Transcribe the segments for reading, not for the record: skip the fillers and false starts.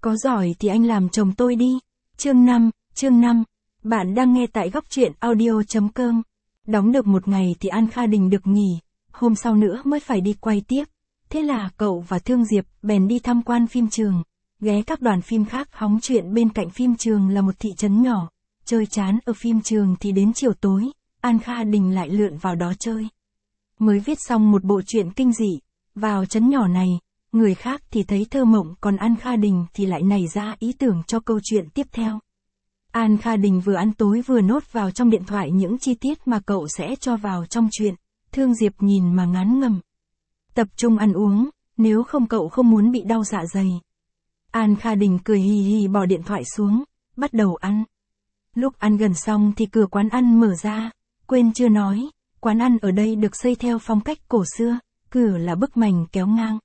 Có giỏi thì anh làm chồng tôi đi. Chương 5. Bạn đang nghe tại góc truyện audio.com. Đóng được một ngày thì An Kha Đình được nghỉ, hôm sau nữa mới phải đi quay tiếp. Thế là cậu và Thương Diệp bèn đi tham quan phim trường, ghé các đoàn phim khác hóng chuyện. Bên cạnh phim trường là một thị trấn nhỏ. Chơi chán ở phim trường thì đến chiều tối, An Kha Đình lại lượn vào đó chơi. Mới viết xong một bộ truyện kinh dị, vào trấn nhỏ này, người khác thì thấy thơ mộng, còn An Kha Đình thì lại nảy ra ý tưởng cho câu chuyện tiếp theo. An Kha Đình vừa ăn tối vừa nốt vào trong điện thoại những chi tiết mà cậu sẽ cho vào trong truyện. Thương Diệp nhìn mà ngán ngẩm. Tập trung ăn uống, nếu không cậu không muốn bị đau dạ dày. An Kha Đình cười hì hì bỏ điện thoại xuống, bắt đầu ăn. Lúc ăn gần xong thì cửa quán ăn mở ra, quên chưa nói, quán ăn ở đây được xây theo phong cách cổ xưa, cửa là bức mành kéo ngang.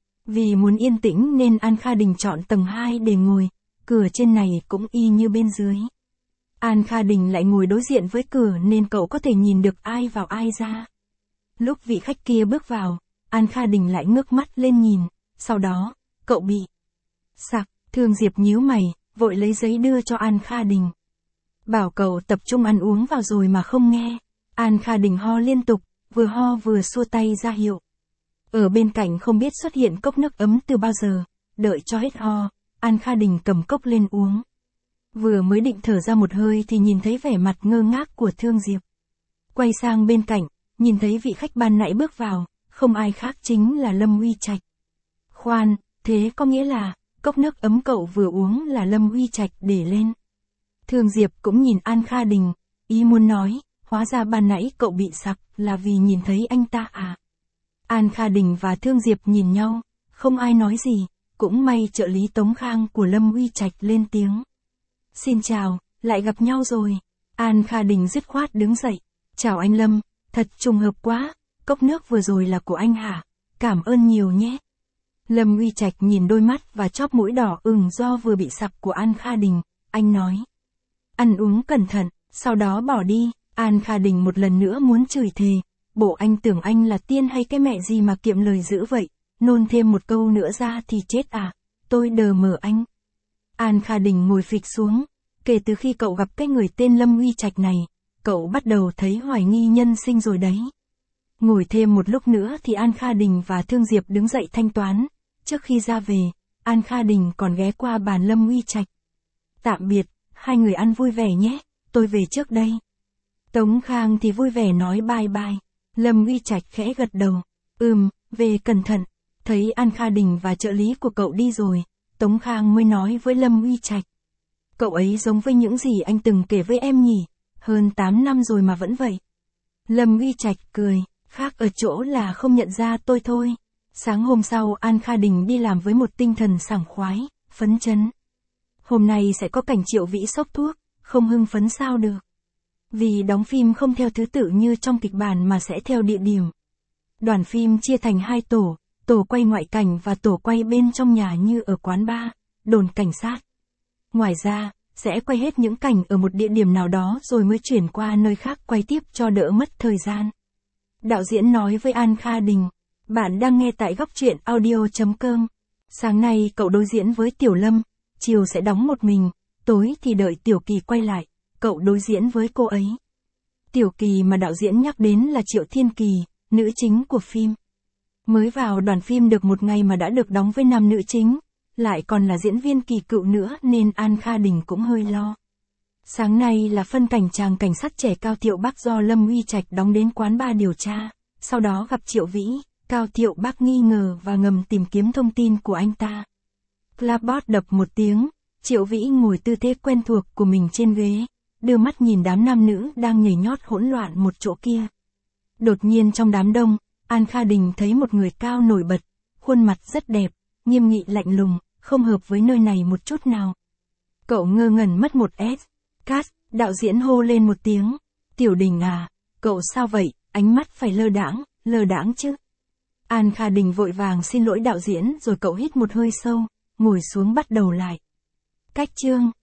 Vì muốn yên tĩnh nên An Kha Đình chọn tầng 2 để ngồi, cửa trên này cũng y như bên dưới. An Kha Đình lại ngồi đối diện với cửa nên cậu có thể nhìn được ai vào ai ra. Lúc vị khách kia bước vào, An Kha Đình lại ngước mắt lên nhìn, sau đó, cậu bị sặc. Thương Diệp nhíu mày, vội lấy giấy đưa cho An Kha Đình. Bảo cậu tập trung ăn uống vào rồi mà không nghe. An Kha Đình ho liên tục, vừa ho vừa xua tay ra hiệu. Ở bên cạnh không biết xuất hiện cốc nước ấm từ bao giờ, đợi cho hết ho, An Kha Đình cầm cốc lên uống. Vừa mới định thở ra một hơi thì nhìn thấy vẻ mặt ngơ ngác của Thương Diệp. Quay sang bên cạnh, nhìn thấy vị khách ban nãy bước vào, không ai khác chính là Lâm Uy Trạch. Khoan, thế có nghĩa là, cốc nước ấm cậu vừa uống là Lâm Uy Trạch để lên. Thương Diệp cũng nhìn An Kha Đình, ý muốn nói, hóa ra ban nãy cậu bị sặc là vì nhìn thấy anh ta à. An Kha Đình và Thương Diệp nhìn nhau, không ai nói gì, cũng may trợ lý Tống Khang của Lâm Uy Trạch lên tiếng. Xin chào, lại gặp nhau rồi. An Kha Đình dứt khoát đứng dậy. Chào anh Lâm, thật trùng hợp quá, cốc nước vừa rồi là của anh hả? Cảm ơn nhiều nhé. Lâm Uy Trạch nhìn đôi mắt và chóp mũi đỏ ửng do vừa bị sặc của An Kha Đình, anh nói. Ăn uống cẩn thận, sau đó bỏ đi. An Kha Đình một lần nữa muốn chửi thề. Bộ anh tưởng anh là tiên hay cái mẹ gì mà kiệm lời dữ vậy, nôn thêm một câu nữa ra thì chết à, tôi đờ mờ anh. An Kha Đình ngồi phịch xuống, kể từ khi cậu gặp cái người tên Lâm Uy Trạch này, cậu bắt đầu thấy hoài nghi nhân sinh rồi đấy. Ngồi thêm một lúc nữa thì An Kha Đình và Thương Diệp đứng dậy thanh toán, trước khi ra về, An Kha Đình còn ghé qua bàn Lâm Uy Trạch. Tạm biệt, hai người ăn vui vẻ nhé, tôi về trước đây. Tống Khang thì vui vẻ nói bye bye. Lâm Uy Trạch khẽ gật đầu. Về cẩn thận. Thấy An Kha Đình và trợ lý của cậu đi rồi, Tống Khang mới nói với Lâm Uy Trạch. Cậu ấy giống với những gì anh từng kể với em nhỉ, hơn 8 năm rồi mà vẫn vậy. Lâm Uy Trạch cười, khác ở chỗ là không nhận ra tôi thôi. Sáng hôm sau An Kha Đình đi làm với một tinh thần sảng khoái, phấn chấn. Hôm nay sẽ có cảnh Triệu Vĩ xốc thuốc, không hưng phấn sao được. Vì đóng phim không theo thứ tự như trong kịch bản mà sẽ theo địa điểm. Đoàn phim chia thành 2 tổ, tổ quay ngoại cảnh và tổ quay bên trong nhà như ở quán bar, đồn cảnh sát. Ngoài ra, sẽ quay hết những cảnh ở một địa điểm nào đó rồi mới chuyển qua nơi khác quay tiếp cho đỡ mất thời gian. Đạo diễn nói với An Kha Đình, bạn đang nghe tại góc truyện audio.com. Sáng nay cậu đối diễn với Tiểu Lâm, chiều sẽ đóng một mình, tối thì đợi Tiểu Kỳ quay lại, cậu đối diễn với cô ấy. Tiểu Kỳ mà đạo diễn nhắc đến là Triệu Thiên Kỳ, nữ chính của phim. Mới vào đoàn phim được một ngày mà đã được đóng với nam nữ chính, lại còn là diễn viên kỳ cựu nữa nên An Kha Đình cũng hơi lo. Sáng nay là phân cảnh chàng cảnh sát trẻ Cao Thiệu Bắc do Lâm Uy Trạch đóng đến quán bar điều tra, sau đó gặp Triệu Vĩ, Cao Thiệu Bắc nghi ngờ và ngầm tìm kiếm thông tin của anh ta. Clapboard đập một tiếng, Triệu Vĩ ngồi tư thế quen thuộc của mình trên ghế, đưa mắt nhìn đám nam nữ đang nhảy nhót hỗn loạn một chỗ kia. Đột nhiên trong đám đông, An Kha Đình thấy một người cao nổi bật, khuôn mặt rất đẹp, nghiêm nghị lạnh lùng, không hợp với nơi này một chút nào. Cậu ngơ ngẩn mất một s. Cast, đạo diễn hô lên một tiếng. Tiểu Đình à, cậu sao vậy, ánh mắt phải lơ đãng chứ. An Kha Đình vội vàng xin lỗi đạo diễn rồi cậu hít một hơi sâu, ngồi xuống bắt đầu lại. Cách chương